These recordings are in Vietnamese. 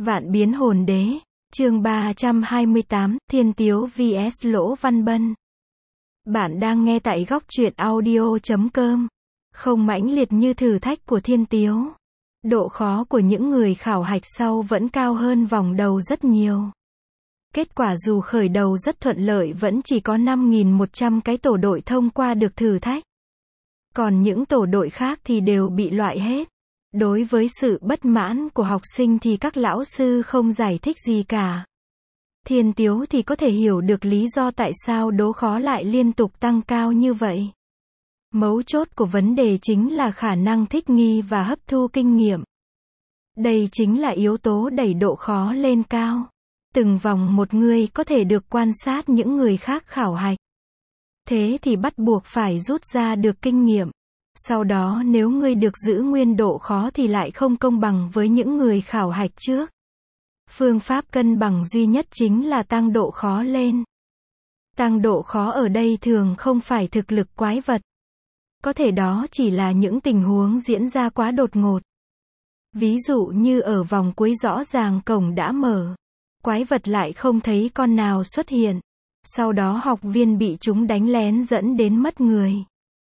Vạn biến hồn đế, chương 328, Thiên Tiếu vs Lỗ Văn Bân. Bạn đang nghe tại góc truyện audio.com. Không mãnh liệt như thử thách của Thiên Tiếu. Độ khó của những người khảo hạch sau vẫn cao hơn vòng đầu rất nhiều. Kết quả dù khởi đầu rất thuận lợi vẫn chỉ có 5.100 cái tổ đội thông qua được thử thách. Còn những tổ đội khác thì đều bị loại hết. Đối với sự bất mãn của học sinh thì các lão sư không giải thích gì cả. Thiên Tiếu thì có thể hiểu được lý do tại sao đố khó lại liên tục tăng cao như vậy. Mấu chốt của vấn đề chính là khả năng thích nghi và hấp thu kinh nghiệm. Đây chính là yếu tố đẩy độ khó lên cao. Từng vòng một người có thể được quan sát những người khác khảo hạch. Thế thì bắt buộc phải rút ra được kinh nghiệm. Sau đó nếu ngươi được giữ nguyên độ khó thì lại không công bằng với những người khảo hạch trước. Phương pháp cân bằng duy nhất chính là tăng độ khó lên. Tăng độ khó ở đây thường không phải thực lực quái vật. Có thể đó chỉ là những tình huống diễn ra quá đột ngột. Ví dụ như ở vòng cuối rõ ràng cổng đã mở. Quái vật lại không thấy con nào xuất hiện. Sau đó học viên bị chúng đánh lén dẫn đến mất người.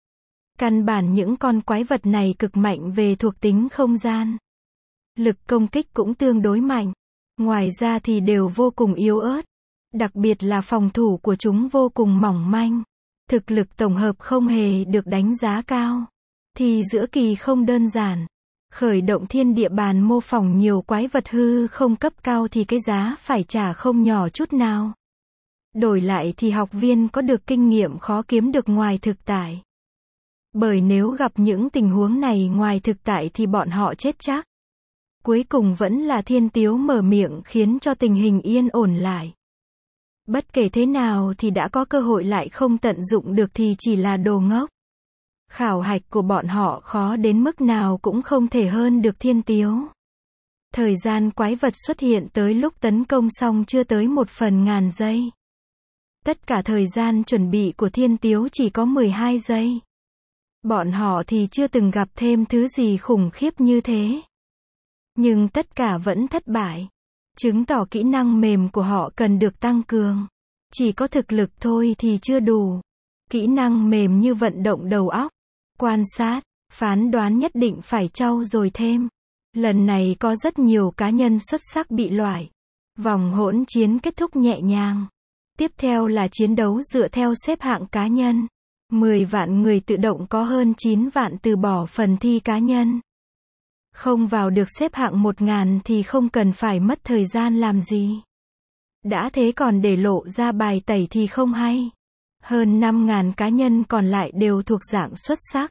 Căn bản những con quái vật này cực mạnh về thuộc tính không gian. Lực công kích cũng tương đối mạnh. Ngoài ra thì đều vô cùng yếu ớt. Đặc biệt là phòng thủ của chúng vô cùng mỏng manh. Thực lực tổng hợp không hề được đánh giá cao. Thì giữa kỳ không đơn giản. Khởi động thiên địa bàn mô phỏng nhiều quái vật hư không cấp cao thì cái giá phải trả không nhỏ chút nào. Đổi lại thì học viên có được kinh nghiệm khó kiếm được ngoài thực tại. Bởi nếu gặp những tình huống này ngoài thực tại thì bọn họ chết chắc. Cuối cùng vẫn là Thiên Tiếu mở miệng khiến cho tình hình yên ổn lại. Bất kể thế nào thì đã có cơ hội lại không tận dụng được thì chỉ là đồ ngốc. Khảo hạch của bọn họ khó đến mức nào cũng không thể hơn được Thiên Tiếu. Thời gian quái vật xuất hiện tới lúc tấn công xong chưa tới 1/1000 giây. Tất cả thời gian chuẩn bị của Thiên Tiếu chỉ có 12 giây. Bọn họ thì chưa từng gặp thêm thứ gì khủng khiếp như thế. Nhưng tất cả vẫn thất bại. Chứng tỏ kỹ năng mềm của họ cần được tăng cường. Chỉ có thực lực thôi thì chưa đủ. Kỹ năng mềm như vận động đầu óc, quan sát, phán đoán nhất định phải trau dồi thêm. Lần này có rất nhiều cá nhân xuất sắc bị loại. Vòng hỗn chiến kết thúc nhẹ nhàng. Tiếp theo là chiến đấu dựa theo xếp hạng cá nhân. 10 vạn người tự động có hơn 9 vạn từ bỏ phần thi cá nhân. Không vào được xếp hạng 1000 thì không cần phải mất thời gian làm gì. Đã thế còn để lộ ra bài tẩy thì không hay. Hơn 5000 cá nhân còn lại đều thuộc dạng xuất sắc.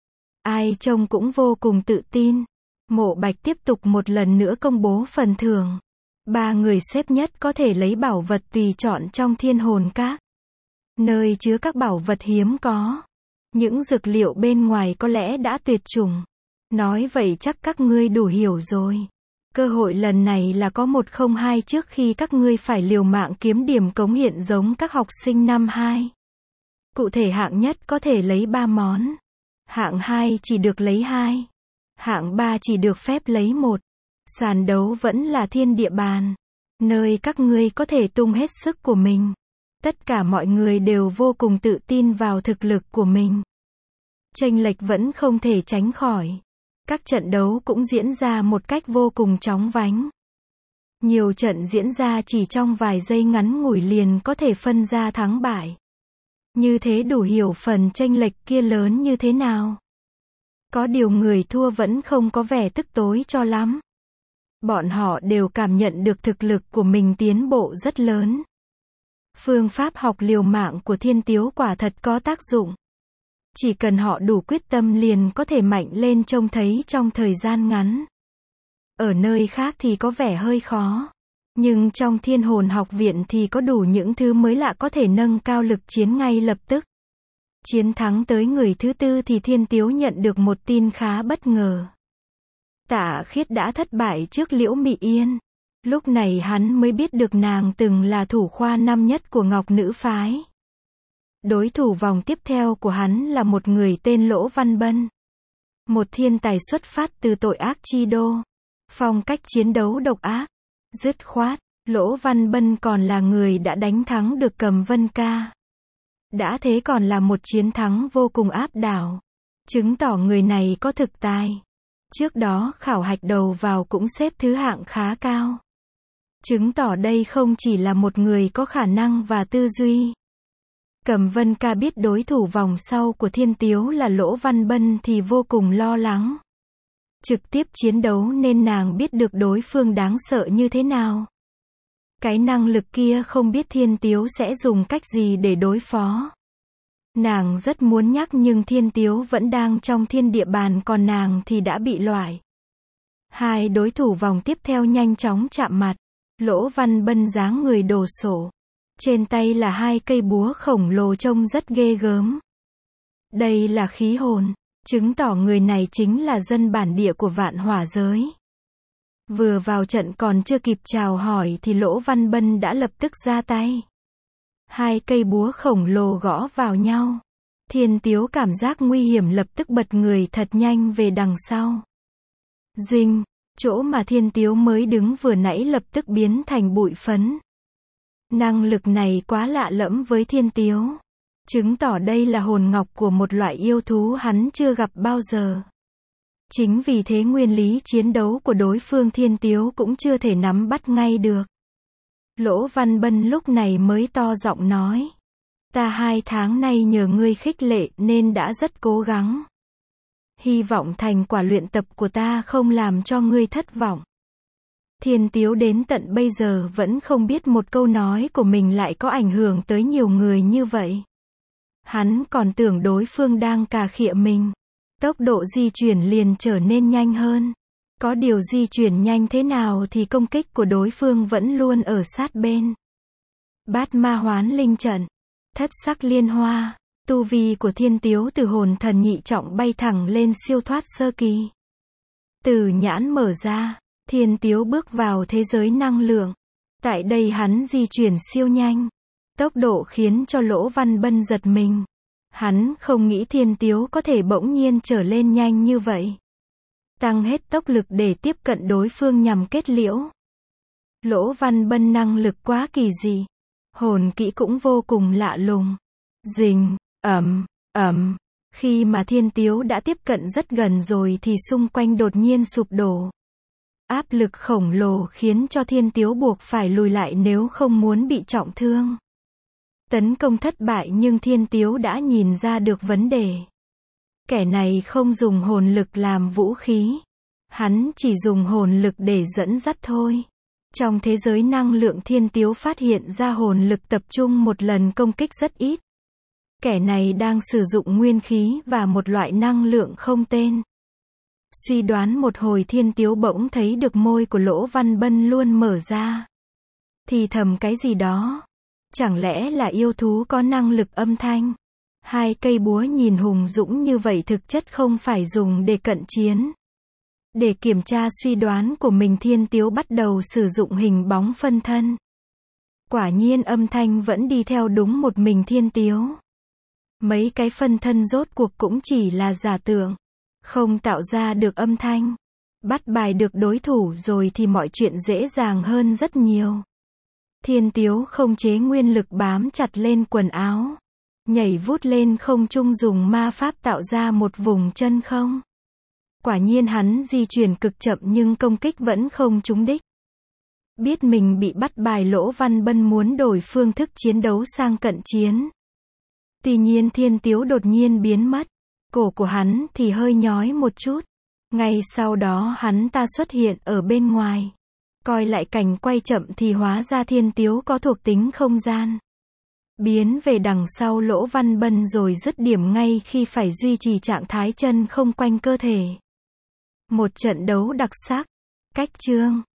Ai trông cũng vô cùng tự tin. Mộ Bạch tiếp tục một lần nữa công bố phần thưởng. 3 người xếp nhất có thể lấy bảo vật tùy chọn trong Thiên Hồn Các. Nơi chứa các bảo vật hiếm có. Những dược liệu bên ngoài có lẽ đã tuyệt chủng. Nói vậy chắc các ngươi đủ hiểu rồi. Cơ hội lần này là có 1 không 2 trước khi các ngươi phải liều mạng kiếm điểm cống hiến giống các học sinh năm 2. Cụ thể hạng nhất có thể lấy 3 món. Hạng 2 chỉ được lấy 2. Hạng 3 chỉ được phép lấy 1. Sàn đấu vẫn là thiên địa bàn. Nơi các ngươi có thể tung hết sức của mình. Tất cả mọi người đều vô cùng tự tin vào thực lực của mình. Chênh lệch vẫn không thể tránh khỏi. Các trận đấu cũng diễn ra một cách vô cùng chóng vánh. Nhiều trận diễn ra chỉ trong vài giây ngắn ngủi liền có thể phân ra thắng bại. Như thế đủ hiểu phần chênh lệch kia lớn như thế nào. Có điều người thua vẫn không có vẻ tức tối cho lắm. Bọn họ đều cảm nhận được thực lực của mình tiến bộ rất lớn. Phương pháp học liều mạng của Thiên Tiếu quả thật có tác dụng. Chỉ cần họ đủ quyết tâm liền có thể mạnh lên trông thấy trong thời gian ngắn. Ở nơi khác thì có vẻ hơi khó. Nhưng trong Thiên Hồn học viện thì có đủ những thứ mới lạ có thể nâng cao lực chiến ngay lập tức. Chiến thắng tới người thứ 4 thì Thiên Tiếu nhận được một tin khá bất ngờ. Tạ Khiết đã thất bại trước Liễu Mị Yên. Lúc này hắn mới biết được nàng từng là thủ khoa năm nhất của Ngọc Nữ Phái. Đối thủ vòng tiếp theo của hắn là một người tên Lỗ Văn Bân. Một thiên tài xuất phát từ tội ác chi đô. Phong cách chiến đấu độc ác. Dứt khoát, Lỗ Văn Bân còn là người đã đánh thắng được Cầm Vân Ca. Đã thế còn là một chiến thắng vô cùng áp đảo. Chứng tỏ người này có thực tài. Trước đó khảo hạch đầu vào cũng xếp thứ hạng khá cao. Chứng tỏ đây không chỉ là một người có khả năng và tư duy. Cầm Vân Ca biết đối thủ vòng sau của Thiên Tiếu là Lỗ Văn Bân thì vô cùng lo lắng. Trực tiếp chiến đấu nên nàng biết được đối phương đáng sợ như thế nào. Cái năng lực kia không biết Thiên Tiếu sẽ dùng cách gì để đối phó. Nàng rất muốn nhắc nhưng Thiên Tiếu vẫn đang trong thiên địa bàn còn nàng thì đã bị loại. Hai đối thủ vòng tiếp theo nhanh chóng chạm mặt. Lỗ Văn Bân dáng người đồ sộ. Trên tay là hai cây búa khổng lồ trông rất ghê gớm. Đây là khí hồn, chứng tỏ người này chính là dân bản địa của Vạn Hỏa giới. Vừa vào trận còn chưa kịp chào hỏi thì Lỗ Văn Bân đã lập tức ra tay. Hai cây búa khổng lồ gõ vào nhau. Thiên Tiếu cảm giác nguy hiểm lập tức bật người thật nhanh về đằng sau. Dinh, chỗ mà Thiên Tiếu mới đứng vừa nãy lập tức biến thành bụi phấn. Năng lực này quá lạ lẫm với Thiên Tiếu. Chứng tỏ đây là hồn ngọc của một loại yêu thú hắn chưa gặp bao giờ. Chính vì thế nguyên lý chiến đấu của đối phương Thiên Tiếu cũng chưa thể nắm bắt ngay được. Lỗ Văn Bân lúc này mới to giọng nói. Ta 2 tháng nay nhờ ngươi khích lệ nên đã rất cố gắng. Hy vọng thành quả luyện tập của ta không làm cho ngươi thất vọng. Thiên Tiếu đến tận bây giờ vẫn không biết một câu nói của mình lại có ảnh hưởng tới nhiều người như vậy. Hắn còn tưởng đối phương đang cà khịa mình. Tốc độ di chuyển liền trở nên nhanh hơn. Có điều di chuyển nhanh thế nào thì công kích của đối phương vẫn luôn ở sát bên. Bát ma hoán linh trận. Thất sắc liên hoa. Tu vi của Thiên Tiếu từ hồn thần nhị trọng bay thẳng lên siêu thoát sơ kỳ. Từ nhãn mở ra, Thiên Tiếu bước vào thế giới năng lượng. Tại đây hắn di chuyển siêu nhanh. Tốc độ khiến cho Lỗ Văn Bân giật mình. Hắn không nghĩ Thiên Tiếu có thể bỗng nhiên trở lên nhanh như vậy. Tăng hết tốc lực để tiếp cận đối phương nhằm kết liễu. Lỗ Văn Bân năng lực quá kỳ dị. Hồn kỹ cũng vô cùng lạ lùng. Rình, ầm. Khi mà Thiên Tiếu đã tiếp cận rất gần rồi thì xung quanh đột nhiên sụp đổ. Áp lực khổng lồ khiến cho Thiên Tiếu buộc phải lùi lại nếu không muốn bị trọng thương. Tấn công thất bại nhưng Thiên Tiếu đã nhìn ra được vấn đề. Kẻ này không dùng hồn lực làm vũ khí. Hắn chỉ dùng hồn lực để dẫn dắt thôi. Trong thế giới năng lượng Thiên Tiếu phát hiện ra hồn lực tập trung một lần công kích rất ít. Kẻ này đang sử dụng nguyên khí và một loại năng lượng không tên. Suy đoán một hồi Thiên Tiếu bỗng thấy được môi của Lỗ Văn Bân luôn mở ra. Thì thầm cái gì đó. Chẳng lẽ là yêu thú có năng lực âm thanh? Hai cây búa nhìn hùng dũng như vậy thực chất không phải dùng để cận chiến. Để kiểm tra suy đoán của mình Thiên Tiếu bắt đầu sử dụng hình bóng phân thân. Quả nhiên âm thanh vẫn đi theo đúng một mình Thiên Tiếu. Mấy cái phân thân rốt cuộc cũng chỉ là giả tưởng. Không tạo ra được âm thanh. Bắt bài được đối thủ rồi thì mọi chuyện dễ dàng hơn rất nhiều. Thiên Tiếu không chế nguyên lực bám chặt lên quần áo. Nhảy vút lên không trung dùng ma pháp tạo ra một vùng chân không. Quả nhiên hắn di chuyển cực chậm nhưng công kích vẫn không trúng đích. Biết mình bị bắt bài Lỗ Văn Bân muốn đổi phương thức chiến đấu sang cận chiến. Tuy nhiên Thiên Tiếu đột nhiên biến mất. Cổ của hắn thì hơi nhói một chút. Ngay sau đó hắn ta xuất hiện ở bên ngoài. Coi lại cảnh quay chậm thì hóa ra Thiên Tiếu có thuộc tính không gian. Biến về đằng sau Lỗ Văn Bân rồi dứt điểm ngay khi phải duy trì trạng thái chân không quanh cơ thể. Một trận đấu đặc sắc. Cách chương